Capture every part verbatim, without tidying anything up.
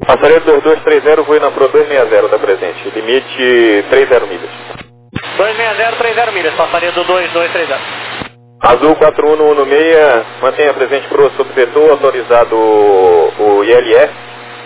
Passaredo dois dois três zero, voo na Pro dois seis zero, da presente. Limite trinta milhas. dois seis zero, trinta milhas, passaredo dois dois três zero. Azul quatro um um seis, mantenha presente Pro sob vetor, autorizado o I L S.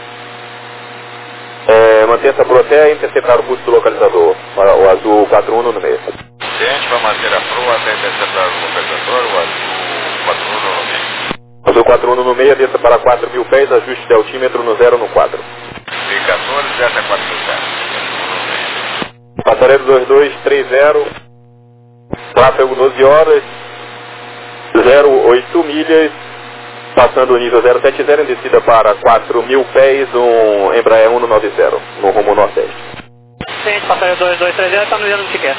É, mantenha-se Pro até interceptar o pulso do localizador, o Azul quatro um um seis. Cliente vai manter a Pro até interceptar o localizador, o Azul quatro um um seis. Azul quatro um um seis, desça para quatro mil pés, ajuste de altímetro no zero no quatro. D quatorze, desce a quatro mil pés. Passaredo dois dois três zero, tráfego doze horas, zero oito milhas, passando o nível zero sete zero em descida para quatro mil pés, um Embraer cento e noventa, no rumo nordeste. Cliente, passaredo dois dois três zero, está no ano que quer.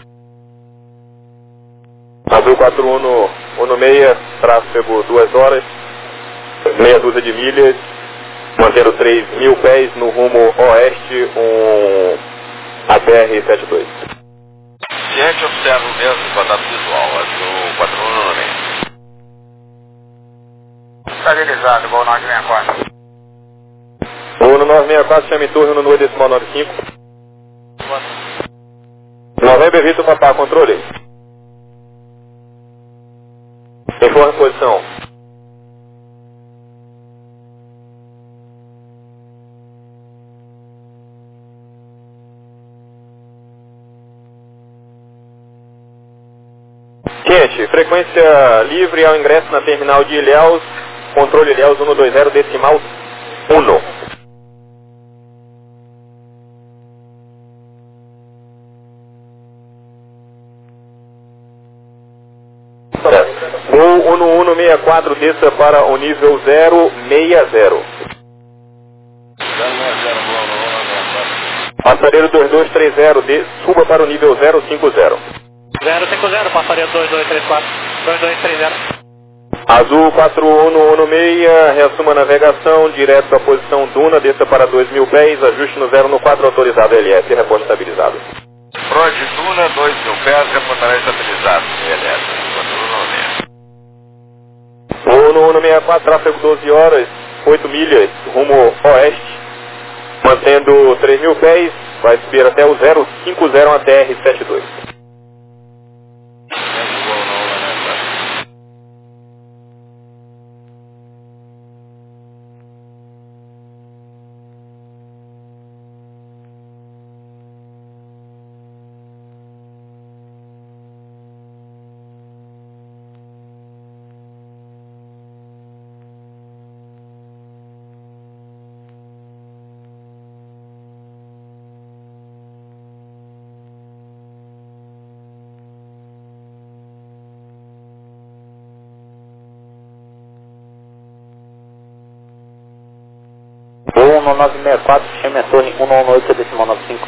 Azul quatro um um seis, tráfego duas horas, meia dúzia de milhas, mantendo três mil pés no rumo oeste, um A P R setenta e dois. Cliente observa o mesmo contato visual, Azul quatro um um seis. Estabilizado, voo nove seis quatro. Voo no nove seis quatro, chame turno no decimal nove cinco. Novembro, evita o papá, controle. Informe posição. Quente, frequência livre ao ingresso na terminal de Ilhéus, controle Ilhéus cento e vinte, decimal um. Gol um um seis quatro, desça para o nível zero seis zero. Passaredo dois dois três zero, de, suba para o nível zero cinco zero. zero cinco zero, passaredo dois dois três quatro, dois dois três zero. Azul quatro um um seis, reassuma a navegação, direto à posição Duna, desça para dois mil pés, ajuste no zero no quatro, autorizado L S, reposto estabilizado. Pro de Duna, dois mil pés, reportará estabilizado, L S, quatro um um seis. um um seis quatro, tráfego doze horas, oito milhas, rumo oeste, mantendo três mil pés, vai subir até o zero cinco zero até R setenta e dois. Voo um nove seis quatro, chame a torre cento e dezenove, decimal noventa e cinco.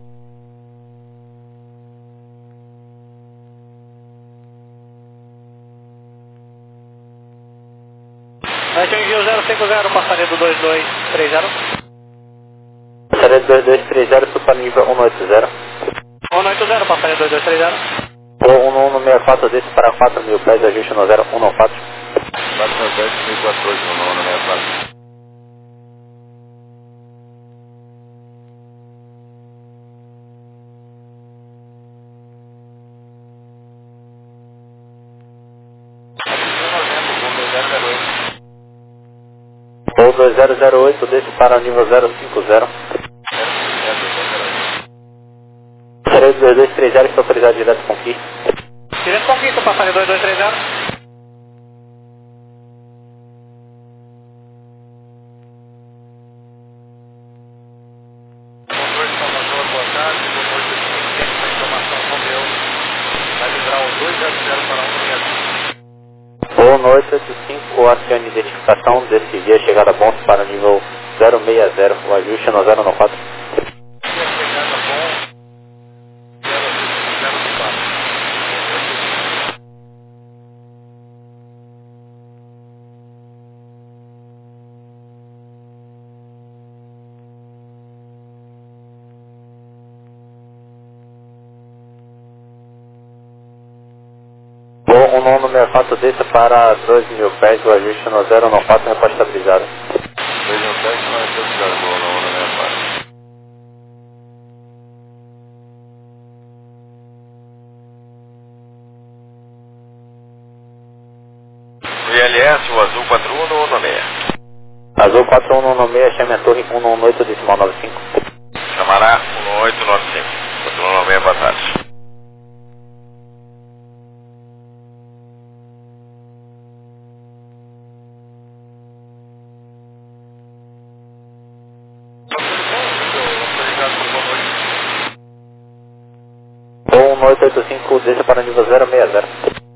Atingiu zero cinco zero, passaredo dois dois três zero. Passaredo dois dois três zero, supa nível cento e oitenta. cento e oitenta, passaredo dois dois três zero. Voo um um seis quatro, desce para quatro mil pés, ajuste no zero um quatro. quatro mil pés, mil e quatorze, um um seis quatro. Voo dois zero zero oito, desce para o nível zero cinco zero. Passaredo dois dois três zero, está autorizado direto conquista. Direto conquista, passaredo dois dois três zero. Motor de Salvador, boa tarde. Motor de Salvador, informação Romeu. Vai livrar o dois zero zero para um seis cinco. Voo no oito oito cinco, acione identificação, desce via chegada bom para o nível zero seis zero, o ajuste no zero quatro. Chegada bom. Voo um um seis quatro, desça para dois mil pés, o ajuste no zero quatro, reposta estabilizado. dois mil pés, não é estabilizado. o azul quatro um um um seis. Azul quatro um um seis, chame a torre um um oito decimal nove cinco. Chamará um um oito nove cinco. quatro um um seis, boa tarde. um oito oito cinco, desça para nível zero seis zero.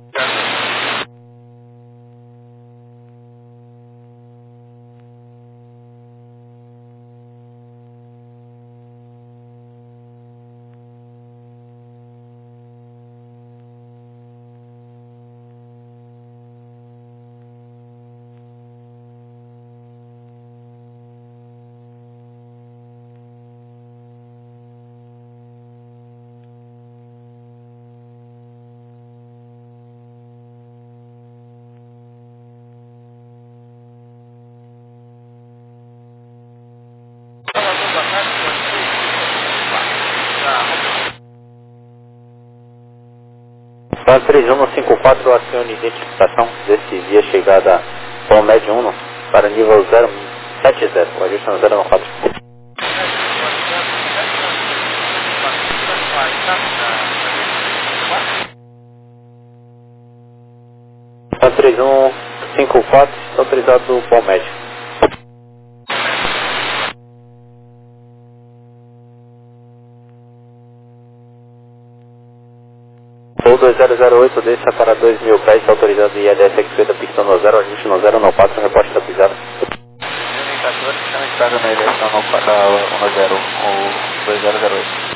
quatro três um cinco quatro, acione identificação desse via chegada com médio um para nível zero sete zero, o ajuste no zero quatro. quatro três um cinco quatro, autorizado com médio. Ou dois zero zero oito, desça para dois mil pés, autorizado I L S X da pista no zero, ajuste no zero quatro, reposte da pisada. Indicador, chama estrada na direção no para um zero ou dois zero zero oito.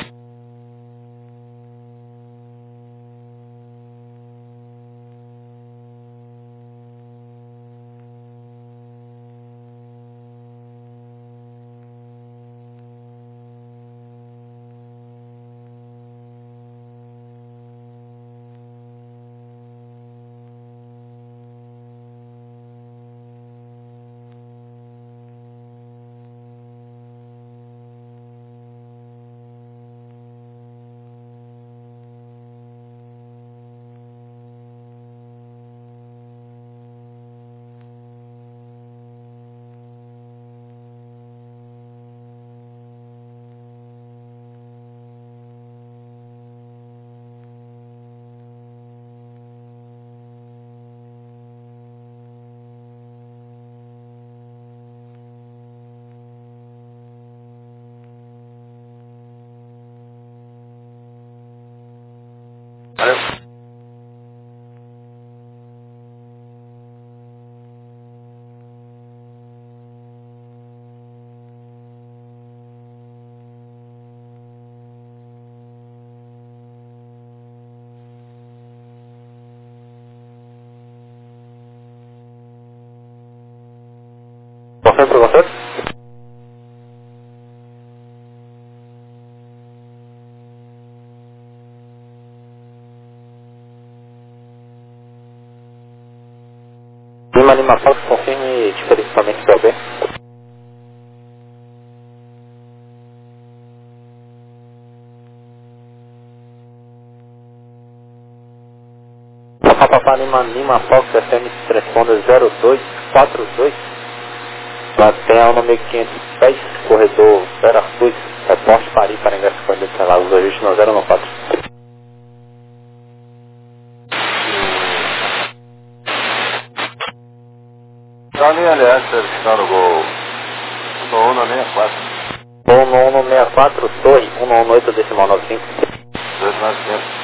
Valeu. Confirma para você? Lima Lima Fox, confirme tipo de equipamento P O B. Papapá Lima Lima Fox, F M Transponder zero dois quatro dois. Mantenha o nome quinhentos pés, corredor Vera Cruz, reporte Paris para ingresso para dentro da Lagos, ajuste no zero quatro. Charlie L S, verificando o gol um um seis quatro. um um seis quatro, torre um um oito decimal nove cinco. dois nove cinco.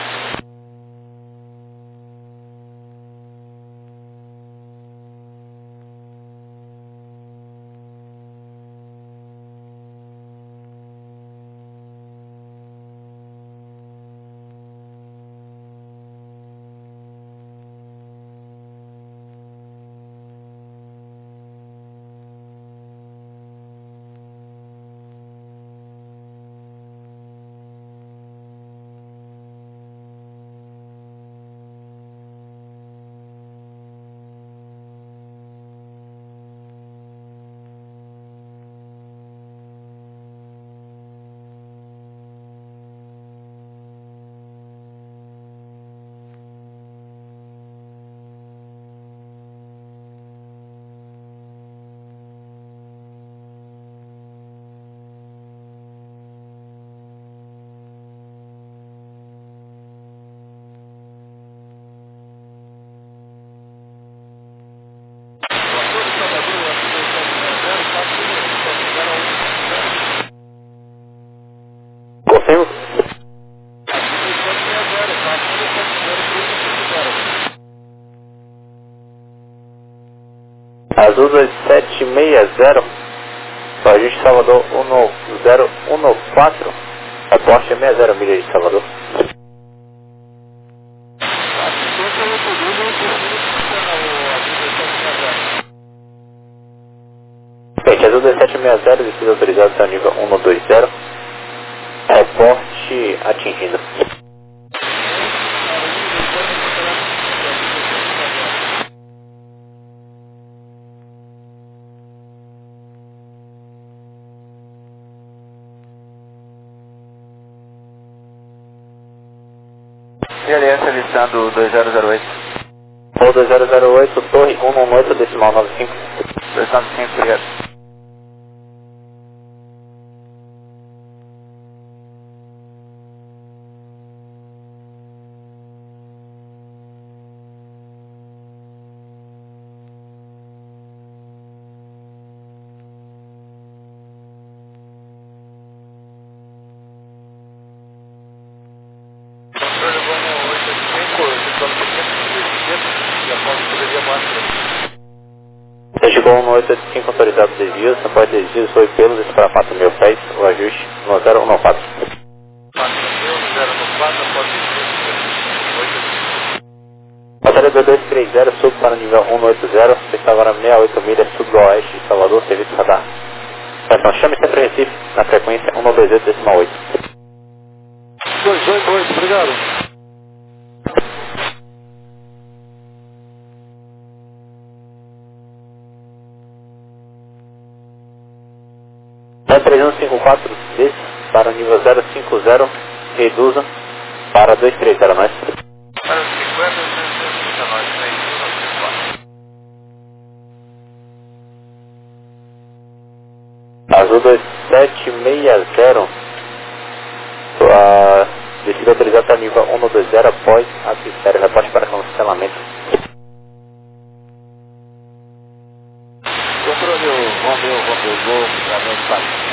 Azul dois sete seis zero, ajuste Salvador um zero um quatro, reporte seis zero milhas de Salvador. Peixe Azul dois sete seis zero, descida autorizado para nível um dois zero, reporte atingido. I L S listando dois zero zero oito. Voo dois zero zero oito, torre um um oito, decimal nove cinco. dois nove cinco, obrigado. Controle voo oito oito cinco, situando pequeno, e após poderia mostrar. Você chegou um oito oito cinco, autorizado desvio, você pode desvio, foi pelos para quatro mil pés, o ajuste no zero um quatro. quatro mil, zero um quatro, após oito. Bateria dois dois três zero, sub para nível um oito zero, você está agora sessenta e oito milhas sul-oeste de Salvador, serviço radar. Estação chame sempre Recife, na frequência um dois oito decimal oito. dois oito oito, obrigado. três um cinco quatro, desce para nível zero cinco zero, reduza para dois três zero, mais. Para cinquenta, duzentos e nove, três um quatro. Azul dois sete seis zero, sua descida autorizada para nível um dois zero após atmosfera, reporte para cancelamento. Controle Romeu, Romeu, Gol, Flamengo, Paris.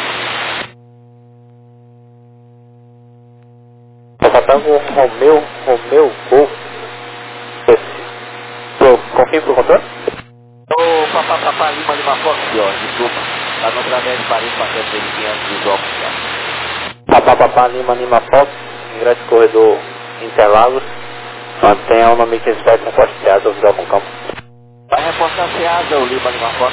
Papatango Romeu, Romeu, Gol. Confirma pro controle? Ô, Papá, Papá, Lima, Lima, Fox, ó, desculpa. Tá no Flamengo, Paris, passando ele quinhentos dos óculos, já. Papapá Lima Lima Fox, ingresso corredor Interlagos, mantenha o nome que espera com corte de asa, visual com campo. Vai reportar se asa, o Lima, Lima, Fox.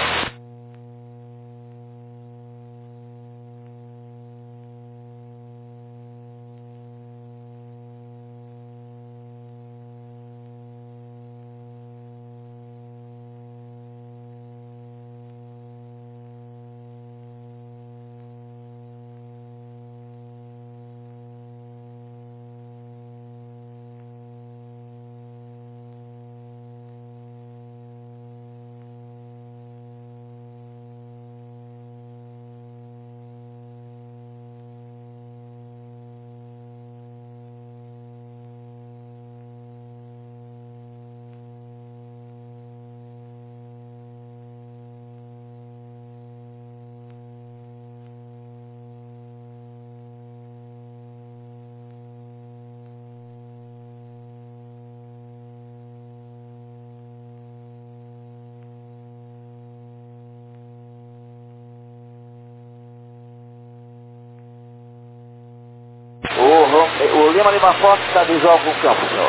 O, o Lima Lima Fox está visual com o campo, senhor.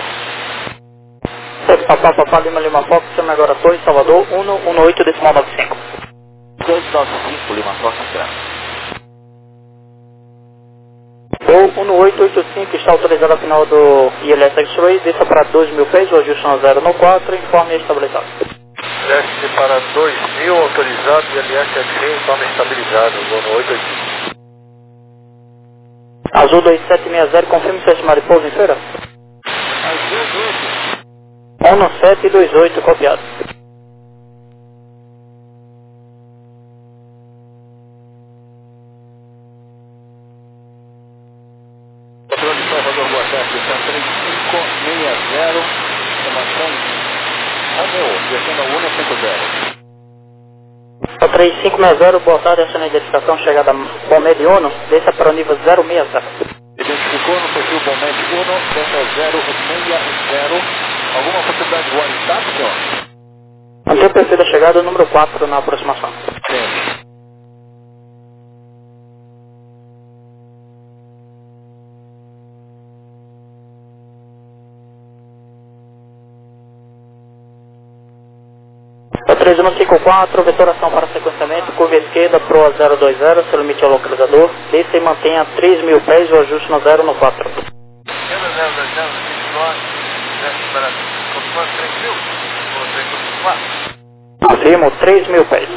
Papá, Papá Lima Lima Fox, chama agora Torre Salvador, um um oito decimal nove cinco. dois nove cinco, Lima Fox, será? O um oito oito cinco está autorizado a final do I L S X-Ray, desça para dois mil pés, o ajuste no zero quatro, informe estabilizado. Desce para dois mil, autorizado, e L S X-Ray, informe estabilizado, voo no oito oito cinco. Azul dois sete seis zero, confirme se estimado de pouso em feira. um sete dois oito, copiado. Controle de Salvador, boa tarde, está três cinco seis zero, informação Romeu, descendo ao um cinco zero. três cinco seis zero, boa tarde, essa é a identificação, chegada Bomed Uno, desça para o nível zero seis zero. Identificou no perfil Bomed um, desce ao zero seis zero. Alguma possibilidade de one stop, senhor? Mantém o perfil da chegada, número quatro na aproximação. Sim. O três um cinco quatro, vetoração para sequenciamento, curva esquerda, proa zero dois zero, seu limite ao localizador, desça e mantenha três mil pés, o ajuste no zero no quatro. zero dois zero, para confirmar três mil, ou três mil quatro. Afirmo, três mil pés.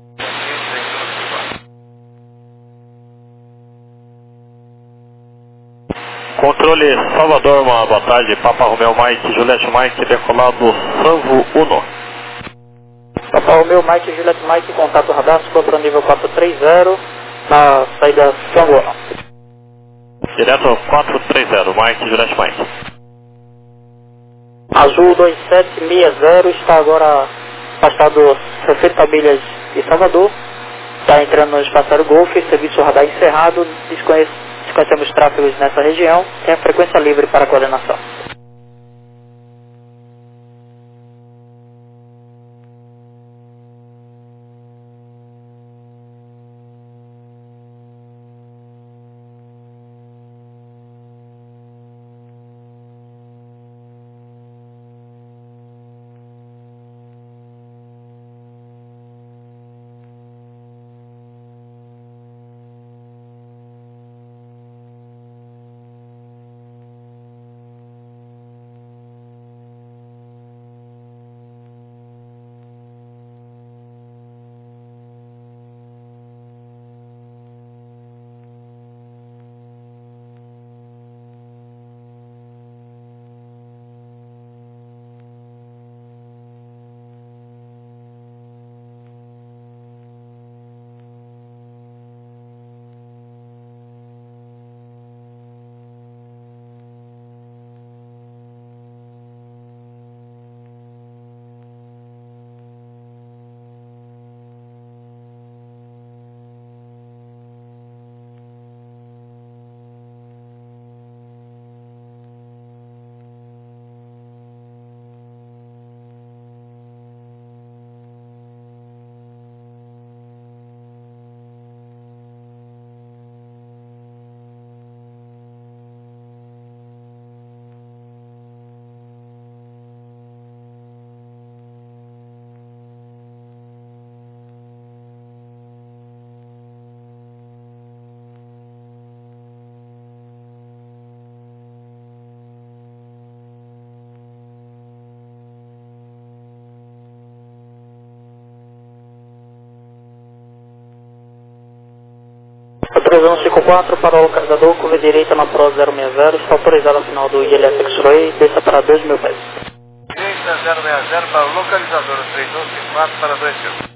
Controle Salvador, uma boa tarde, Papa Romeo Mike, Juliette Mike, decolado Sanvo Uno. Papa Romeo Mike, Juliette Mike, contato radar, suba para o nível quatrocentos e trinta, na saída Sanvo Uno. Direto quatrocentos e trinta, Mike, Juliette Mike. Azul dois sete seis zero, está agora afastado sessenta milhas de Salvador, está entrando no espaço aéreo Golf, serviço radar encerrado, desconhece, desconhecemos tráfegos nessa região, tem a frequência livre para coordenação. O três um cinco quatro para o localizador, curva direita na Pro zero seis zero, está autorizado ao final do I L S X-Ray, desça para dois mil pés. Direita zero seis zero para o localizador, três um cinco quatro para dois mil.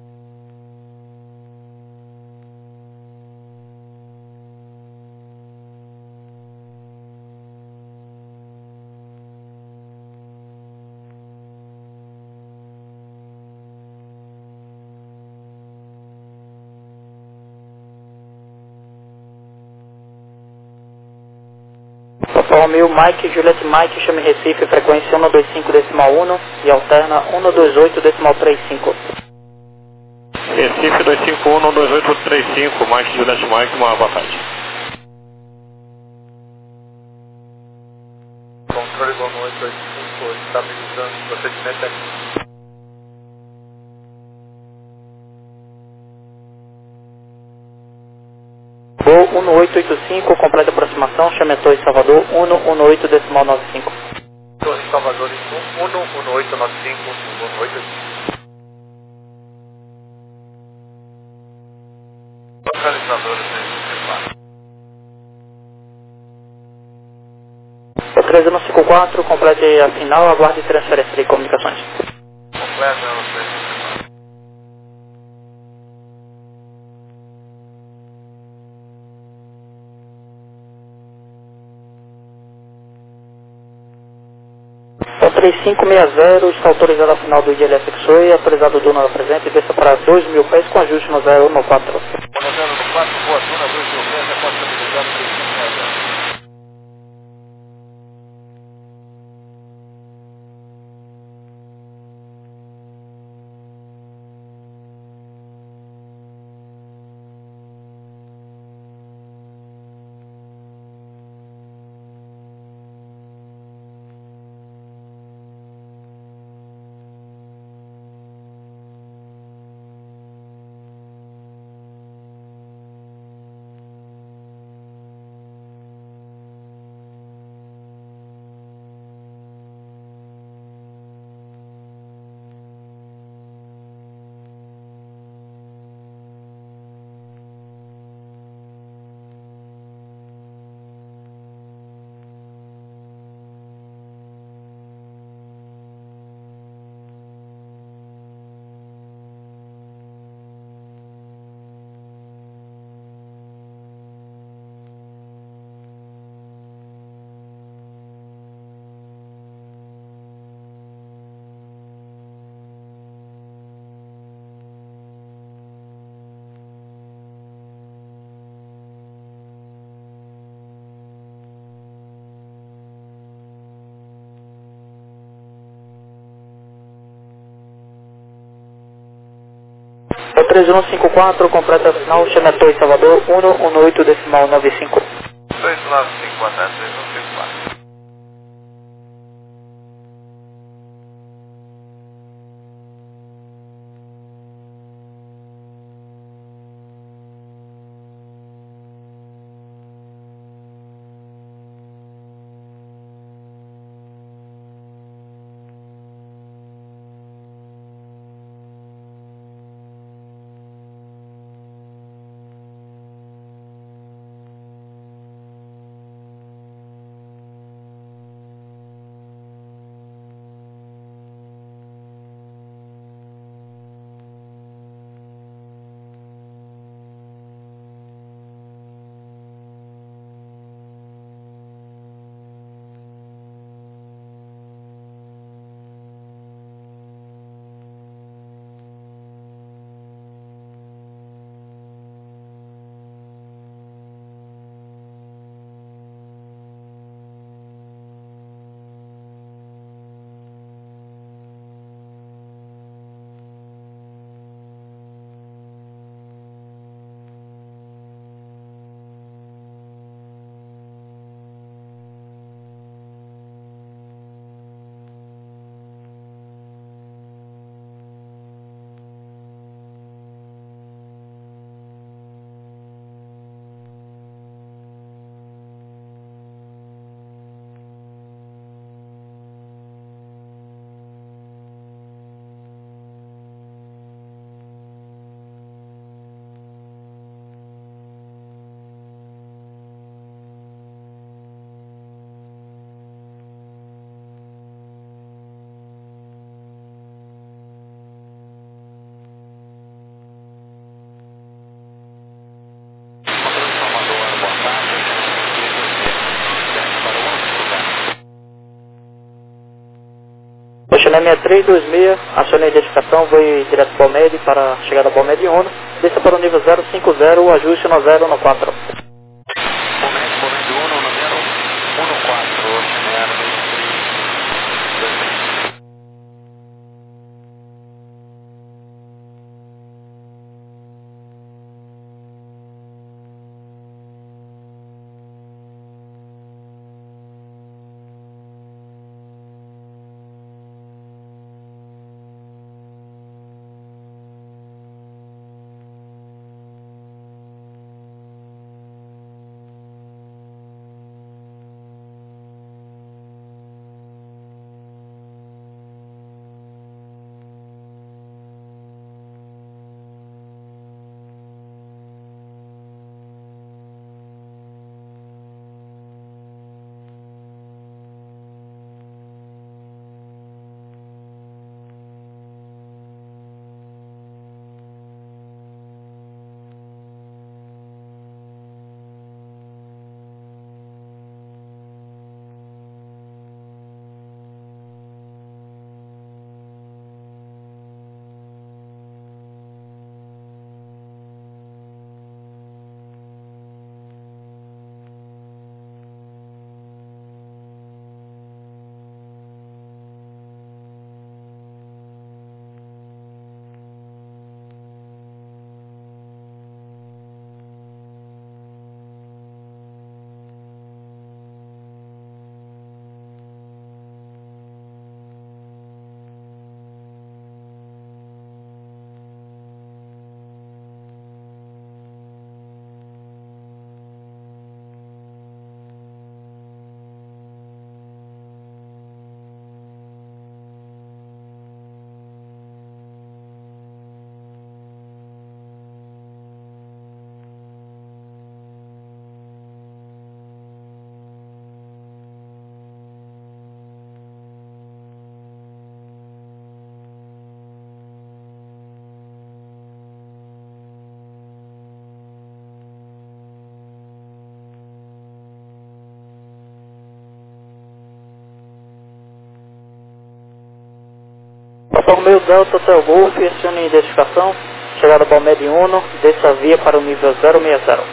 Papa Romeo Mike, Juliette Mike, chame Recife, frequência um dois cinco decimal um e alterna um dois oito decimal trinta e cinco. Recife dois cinco um, um dois oito três cinco, Mike, Juliette Mike, uma boa tarde. Controle Gomo oito oito cinco, estabilizando o procedimento aqui. Voo um oito oito cinco, completa aproximação, chame a Torre Salvador, um um oito decimal noventa e cinco. Torre Salvador, um um oito nove cinco, um oito cinco. Localizador, três um cinco quatro. O três um cinco quatro, complete a final, aguarde transferência de comunicações. Completo, não sei. O três cinco seis zero está autorizado ao final do I L S X-Ray, autorizado o dono da presente, desça para dois mil pés com ajuste no zero no quatro. zero no quatro, boa duna, dois mil pés, a porta habilitada, três cinco seis zero. O três um cinco quatro, completa final, Xemetoi Salvador, um um oito decimal nove cinco. dois nove cinco, boa tarde, dois um cinco quatro. China seis três dois seis, acione a identificação, voe direto para o Balmed para a chegada ao Balmed um, desça para o nível zero cinco zero, ajuste no zero no quatro. Balmed, Balmed um, número um quatro, China seis três dois seis. Passou o meio Delta Hotel Golf, acione a identificação, chegada ao Balmed um, desça a via para o nível zero seis zero.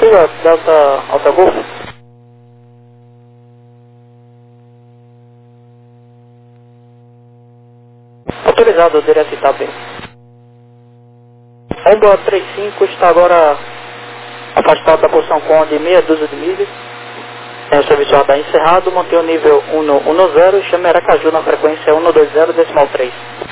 Siga, Delta Alta Golf. Autorizado, direto Itape. Omba trinta e cinco está agora afastado da posição com de meia dúzia de milhas. Tem o serviço radar encerrado, mantém o nível cento e dez e chame Aracaju na frequência cento e vinte decimal três.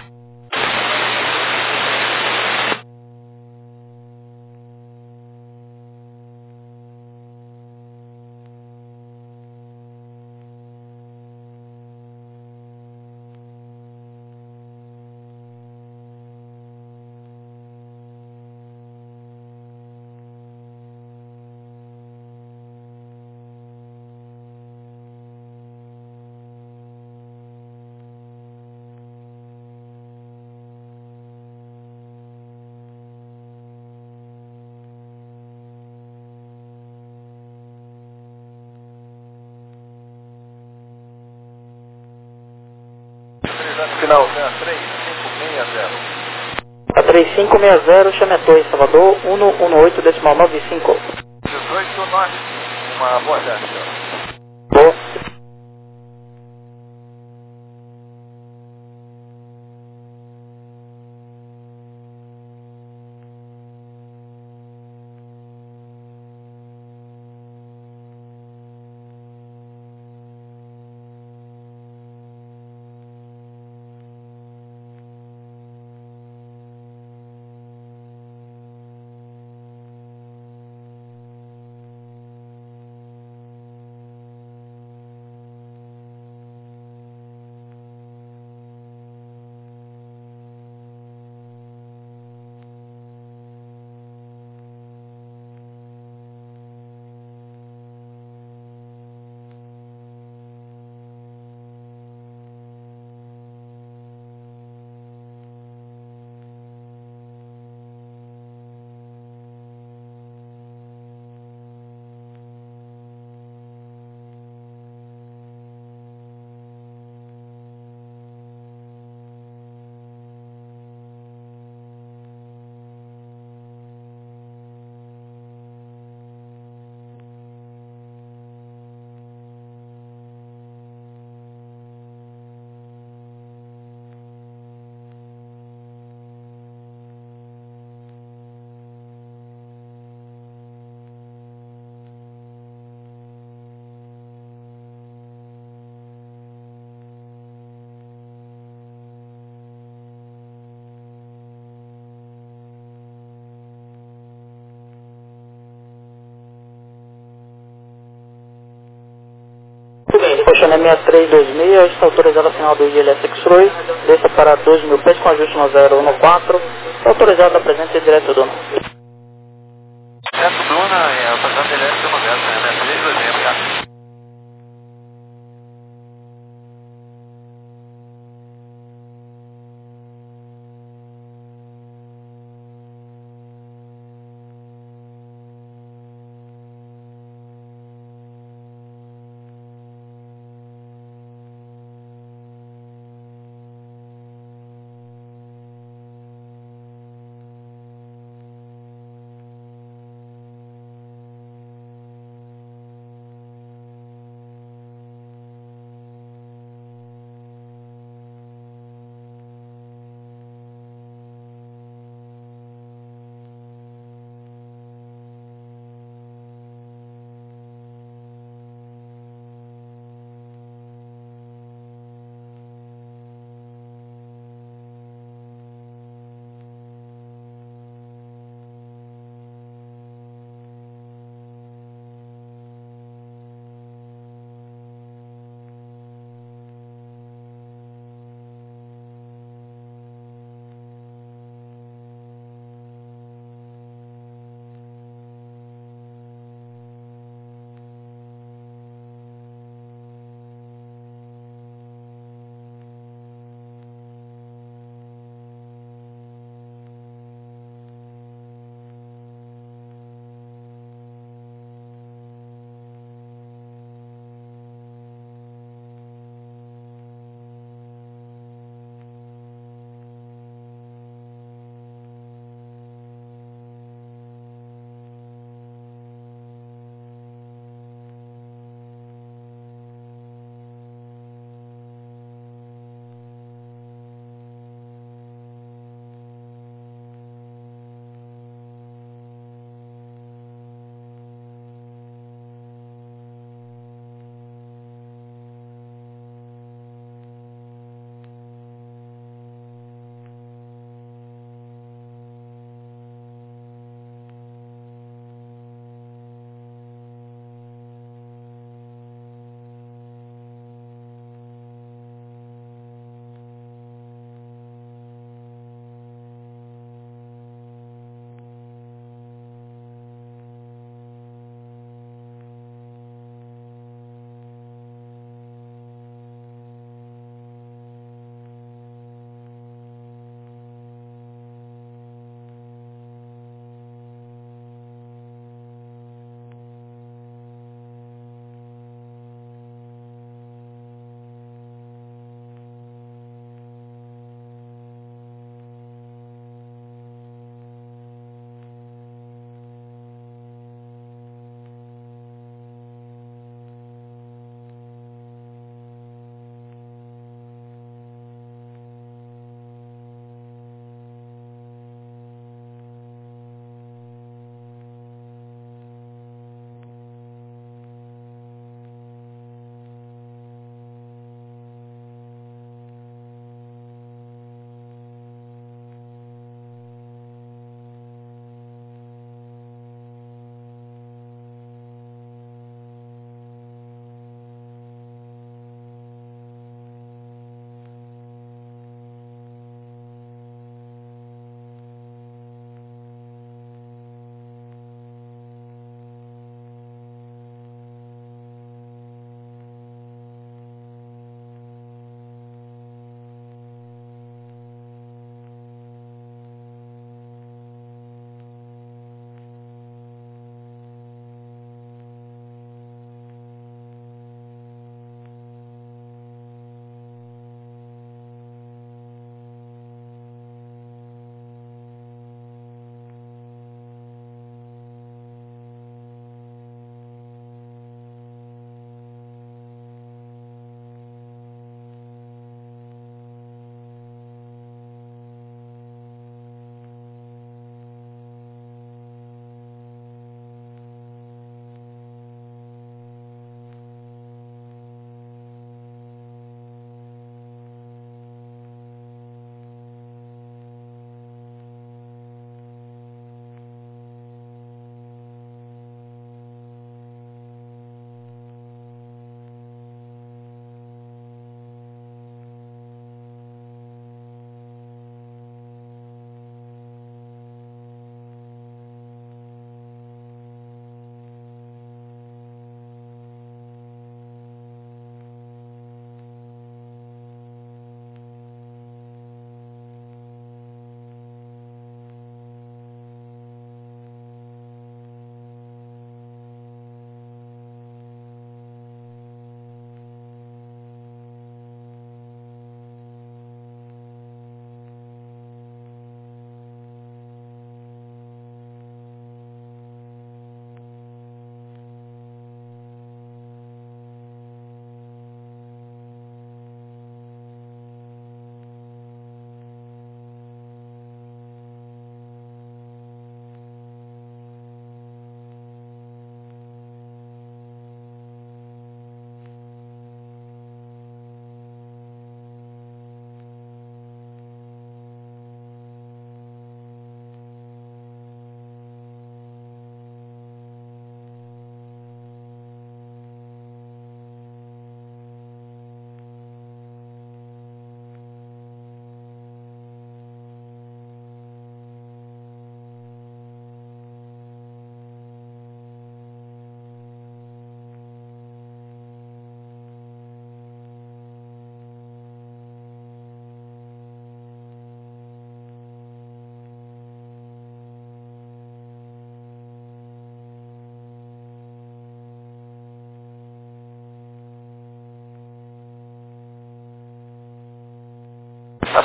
Final, né? três cinco seis zero. A três cinco seis zero, chame a Torre Salvador, cento e dezoito decimal noventa e cinco. dezoito noventa e cinco. Uma boa tarde, senhor. Boa. Poxa, sessenta e três vinte e seis, está autorizado a final do I L S X-Ray, desça para dois mil pés com ajuste no zero um quatro, está autorizado a presença direto do dono. Certo, Bruna, é a passagem dele é uma vez, né? três dois seis, obrigado.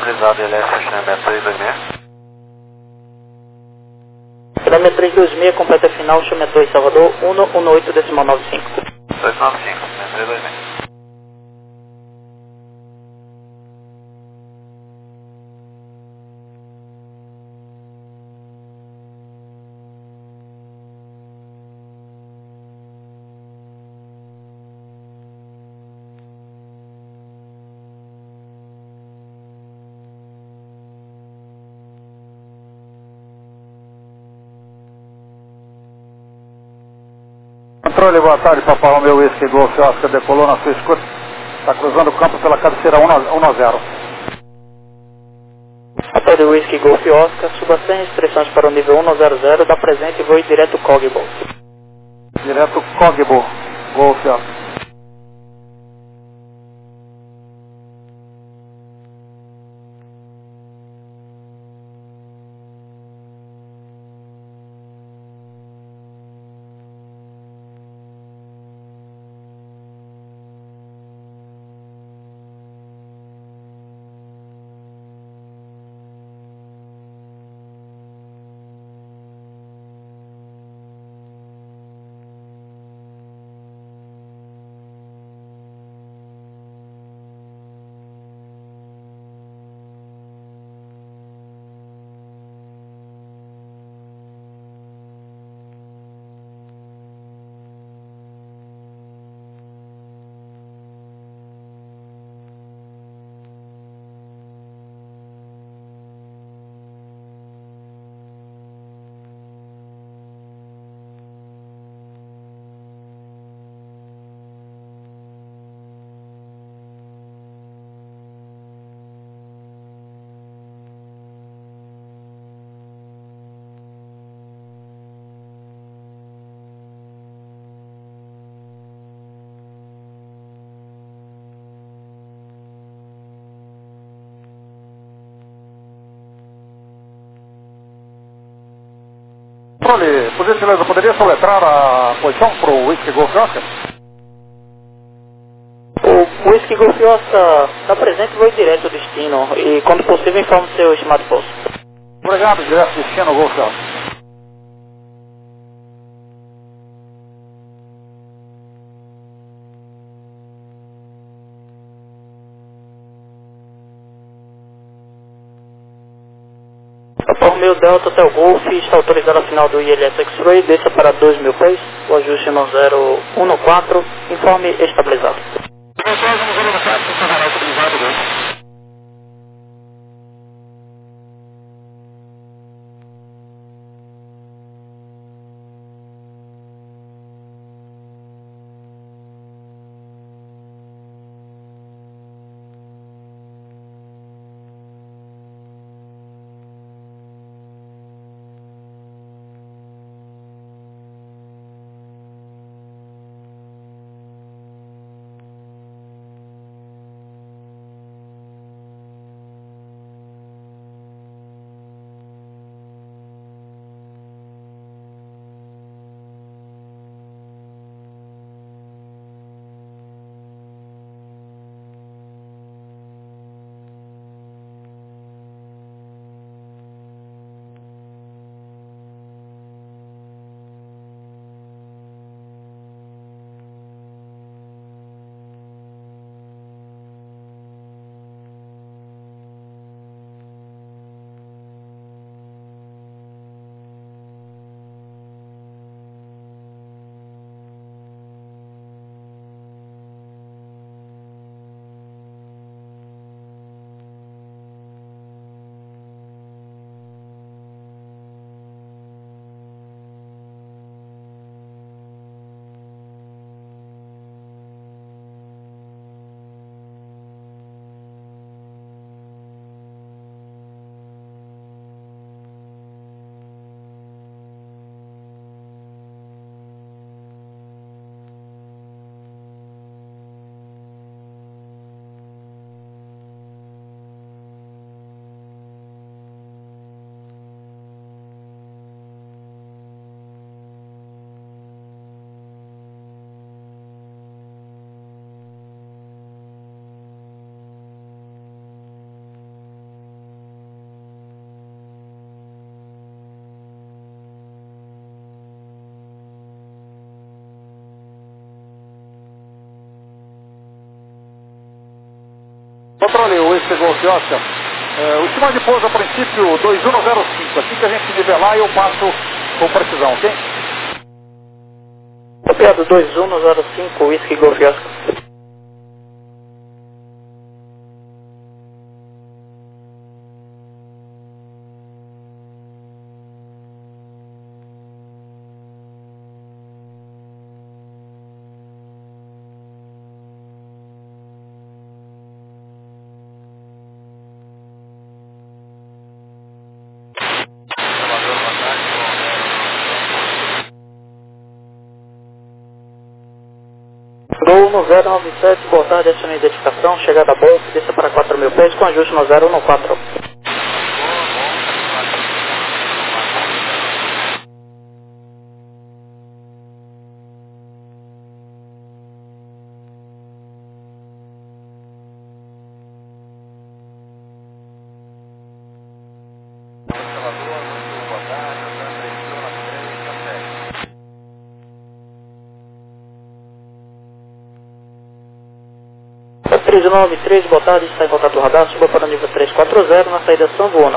estabilizado L S quilômetro três dois seis. Quilômetro três dois seis, completa final, chama dois, Salvador, um um oito decimal nove cinco. dois nove cinco, três dois seis. Controle, boa tarde, Papai Romeu, Whisky Golf Oscar, decolou na sua escuta, está cruzando o campo pela cabeceira um a zero. Hotel de Whisky Golf Oscar, suba sem restrições para o nível um zero zero, dá presente e voe direto Cogbo. Direto Cogbo, Golf Oscar. Controle, por gentileza, poderia soletrar a posição para o Whisky Golf Oscar? O Whisky Golf Oscar dá presente e voe direto ao destino, e quando possível informe seu estimado posto. Obrigado, direto destino Golf Oscar. Por meu Delta Hotel Golf, está autorizado a final do I L S X-Ray, desça para dois mil pés, o ajuste no zero um quatro, informe estabilizado. Controle, o esse Golf Oscar. É, o estimado de pouso a princípio dois um zero cinco. Assim que a gente nivelar eu passo com precisão, ok? Copiado dois um zero cinco, Whisky Golf Oscar. Gol no zero nove sete, boa tarde, acione a identificação, chegada a bolsa, desça para quatro mil pés com ajuste no zero um quatro. três nove três, boa tarde, está em contato do radar, suba para o nível três quatro zero na saída São Buono.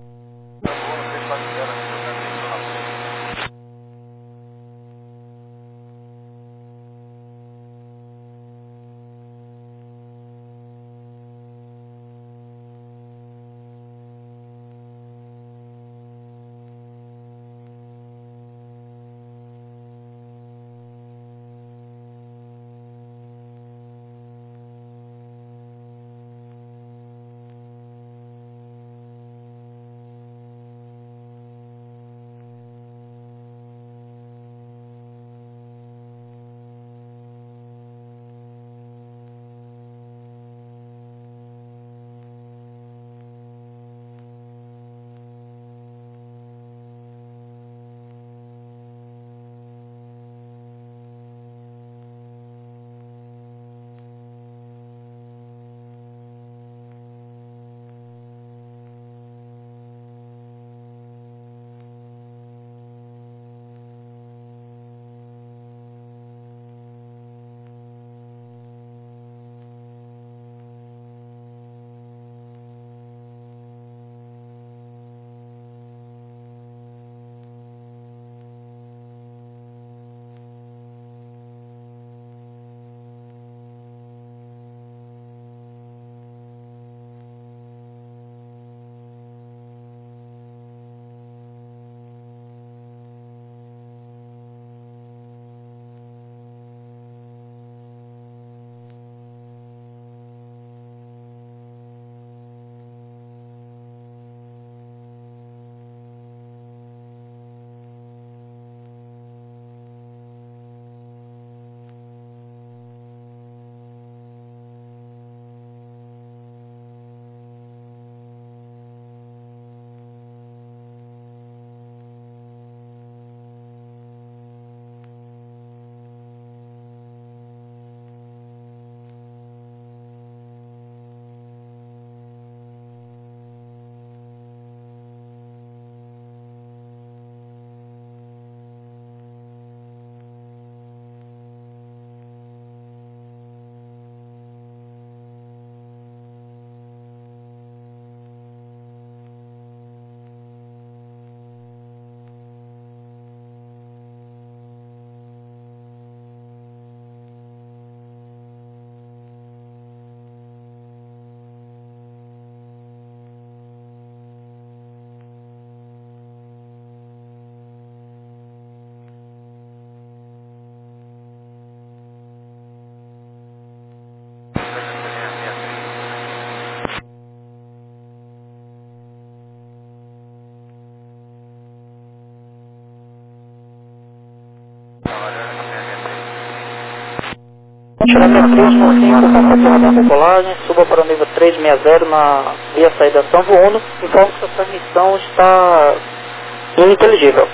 Tiramento três um cinco, compartilhamento da decolagem, suba para o nível três seis zero na via saída São Buono, informa que a transmissão está ininteligível.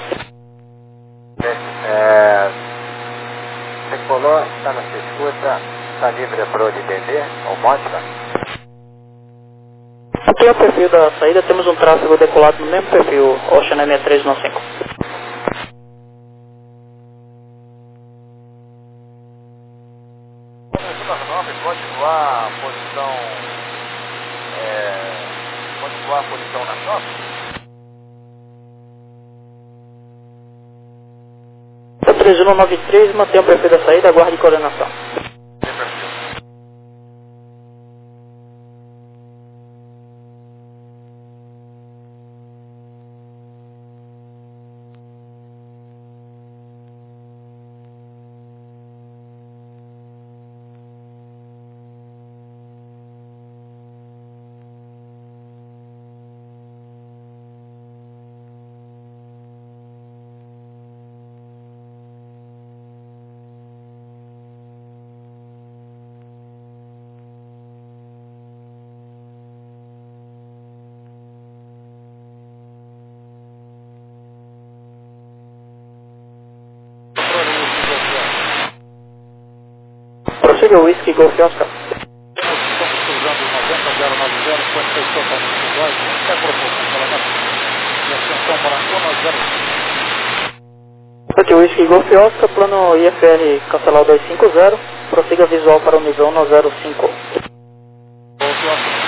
É, decolou, está na sua escuta, está livre para o de D D, ou Mótica? Aqui é o perfil da saída, temos um tráfego decolado no mesmo perfil, Ocean M três um cinco. Continuar a posição efetuar a posição na chota? três um nove três, mantenha o perfil da saída, aguarde coordenação. Sem perfil. Prossiga o Whisky Golf Oscar. Estamos cruzando o noventa zero nove zero, quando foi totalmente iguais, não tem proporção para nós. E atenção para um zero cinco. Aqui o Whisky Golf Oscar, plano I F R cancelar o dois cinco zero, prossiga visual para o nível um zero cinco. Golf Oscar.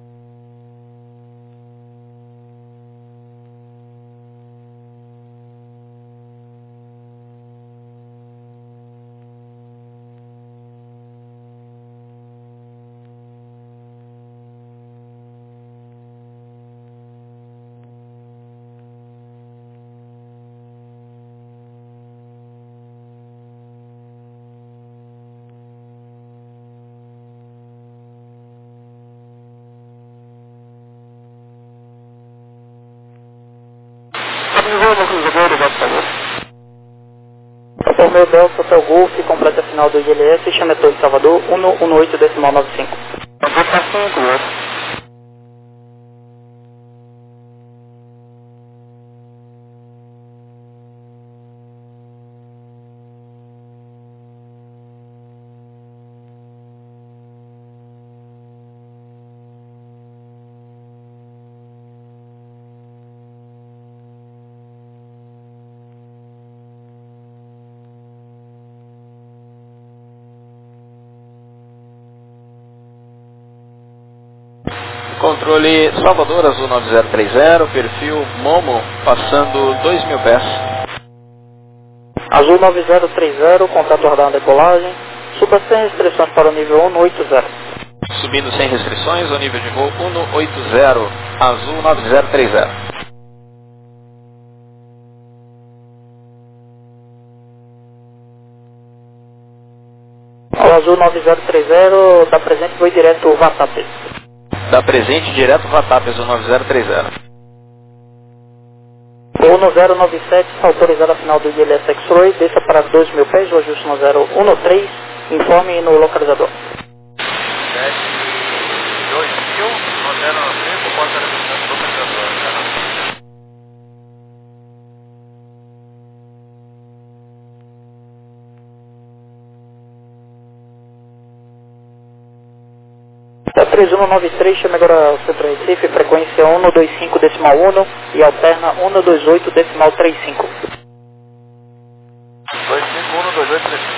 Papa Romeo Delta Hotel Golf, completa final do I L S, Chametou de Salvador, cento e dezoito decimal noventa e cinco. Controle Salvador, Azul nove zero três zero, perfil Momo, passando dois mil pés. Azul nove zero três zero, contato radar na decolagem, suba sem restrições para o nível cento e oitenta. Subindo sem restrições ao nível de voo cento e oitenta, Azul nove zero três zero. O Azul nove zero três zero, da presente foi direto o Vatap. Da presente direto Vatap, Azul nove zero três zero. Voo no zero nove sete, autorizado a final do I L S X-Ray, desça para dois mil pés, o ajuste no zero um três, informe no localizador. sete, dois mil, no zero nove três, pode ser do localizador. Da três um nove três, chama agora ao Centro Recife, frequência cento e vinte e cinco decimal um e alterna cento e vinte e oito decimal trinta e cinco. dois cinco um, dois oito três cinco.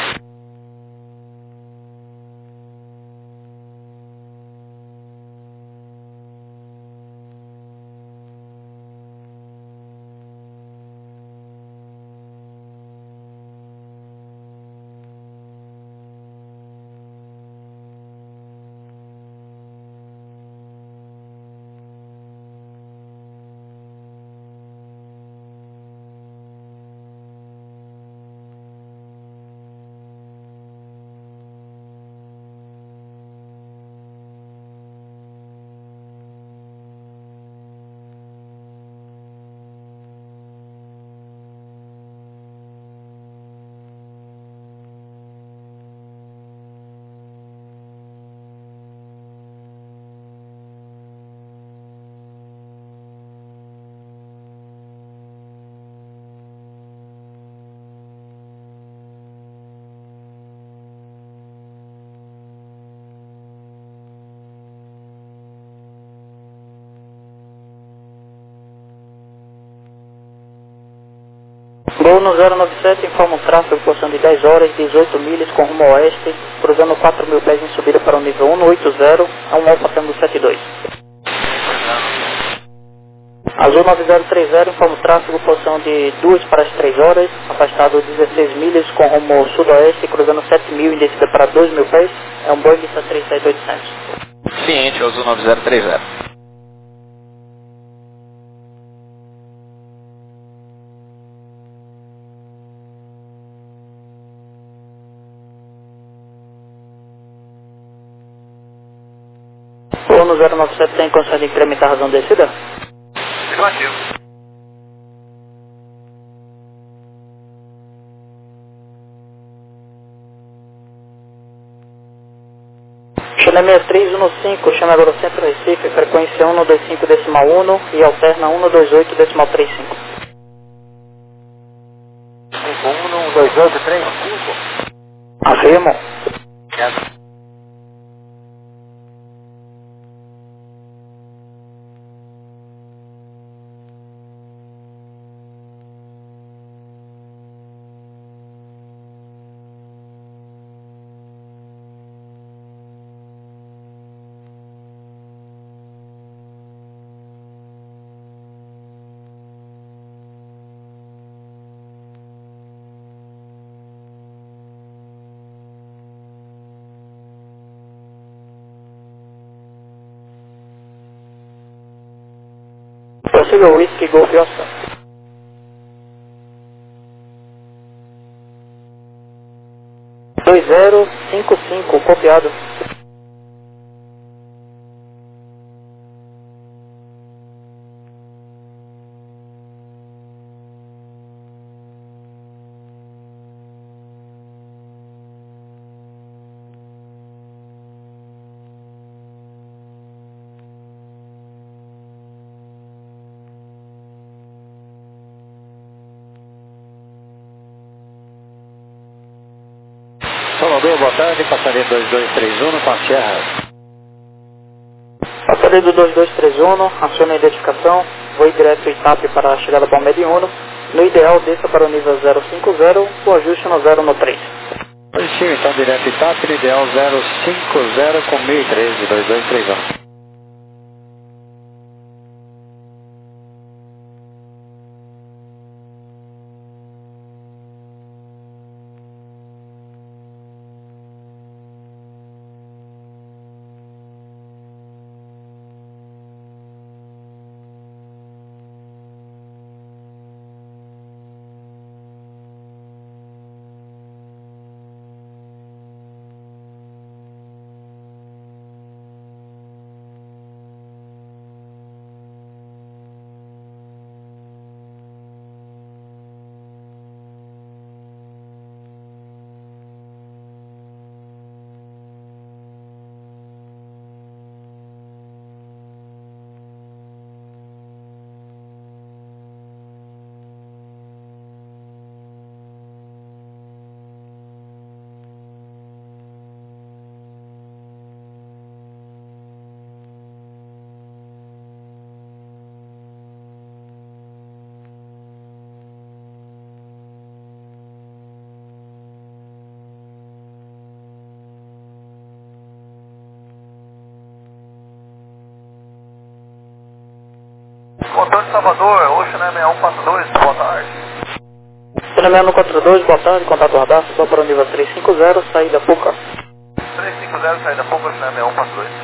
Gol no zero nove sete, informa o tráfego por de dez horas, dezoito milhas com rumo ao oeste, cruzando quatro mil pés em subida para o nível cento e oitenta, a um Alfa Tango setenta e dois. Azul nove zero três zero, informa o tráfego, posição de duas para as três horas, afastado dezesseis milhas com rumo sudoeste, cruzando sete mil em descida para dois mil pés, é um Boeing sete três sete oitocentos. Ciente, Azul nove zero três zero. O no zero nove sete tem condições de incrementar a razão de descida? Negativo. China sessenta e três um cinco, chama agora o Centro Recife, frequência um dois cinco decimal um e alterna um dois oito decimal trinta e cinco. um dois oito três cinco. Afirmo. Prossiga o Whisky Golf Oscar. dois zero cinco cinco, copiado. Salvador, boa tarde, passaria dois dois três um com a Sierra. Passaria do dois dois três um, aciona a identificação, voo direto e TAP para a chegada para o Mediuno. No ideal, desça para o nível zero cinco zero, o ajuste no zero no três. Positivo, então direto e TAP, no ideal zero cinco zero com mil e treze, dois dois três um. Motor de Salvador, Ocean sessenta e um quatro dois, boa tarde. China sessenta e um quatro dois, boa tarde, contato radar, só para o nível trezentos e cinquenta, saída Puca. trezentos e cinquenta, saída pouco, Ocean sessenta e um quatro dois.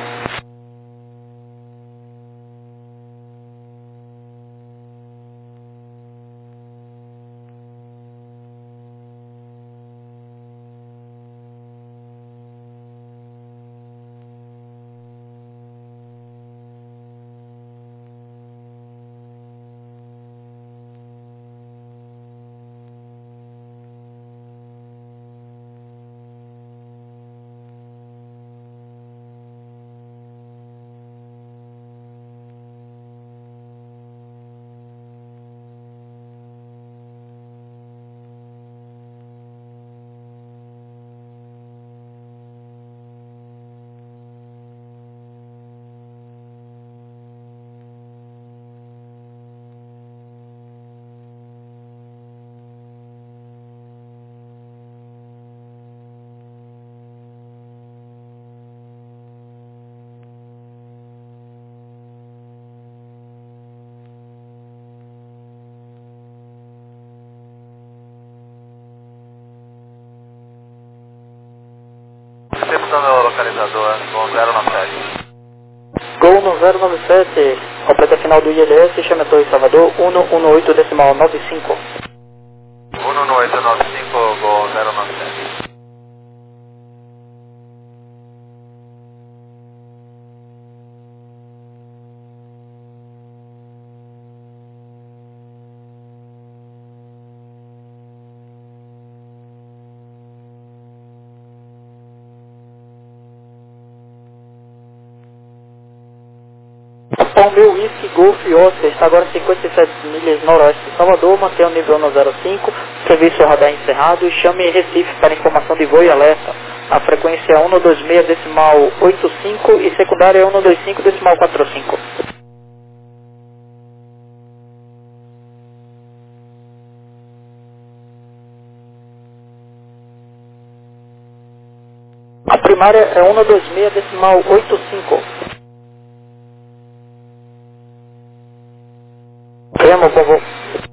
China escutando o localizador, Gol zero nove sete. Gol no zero nove sete, completa final do I L S, chama Torre Salvador, um um oito decimal nove cinco. um um oito nove cinco, Gol zero nove sete. Palmeu Whisky Golf Oscar está agora cinquenta e sete milhas noroeste de Salvador, mantém o nível um zero cinco, serviço radar encerrado e chame Recife para informação de voo e alerta. A frequência é um dois seis decimal oito cinco e secundária é um dois cinco decimal quatro cinco. A primária é um dois seis decimal oito cinco. Remo, por favor.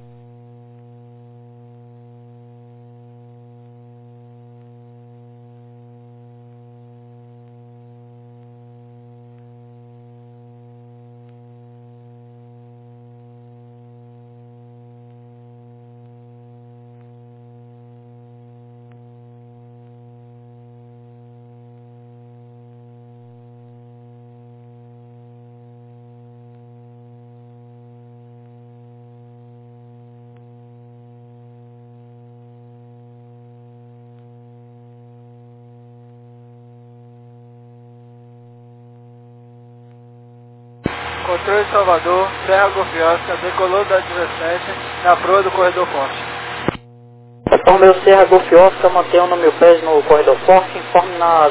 Controle Salvador, Serra Golf Oscar, decolou da dezessete, na proa do corredor forte. Palmeu Serra Golf Oscar, mantém o mil pés no corredor forte, informe na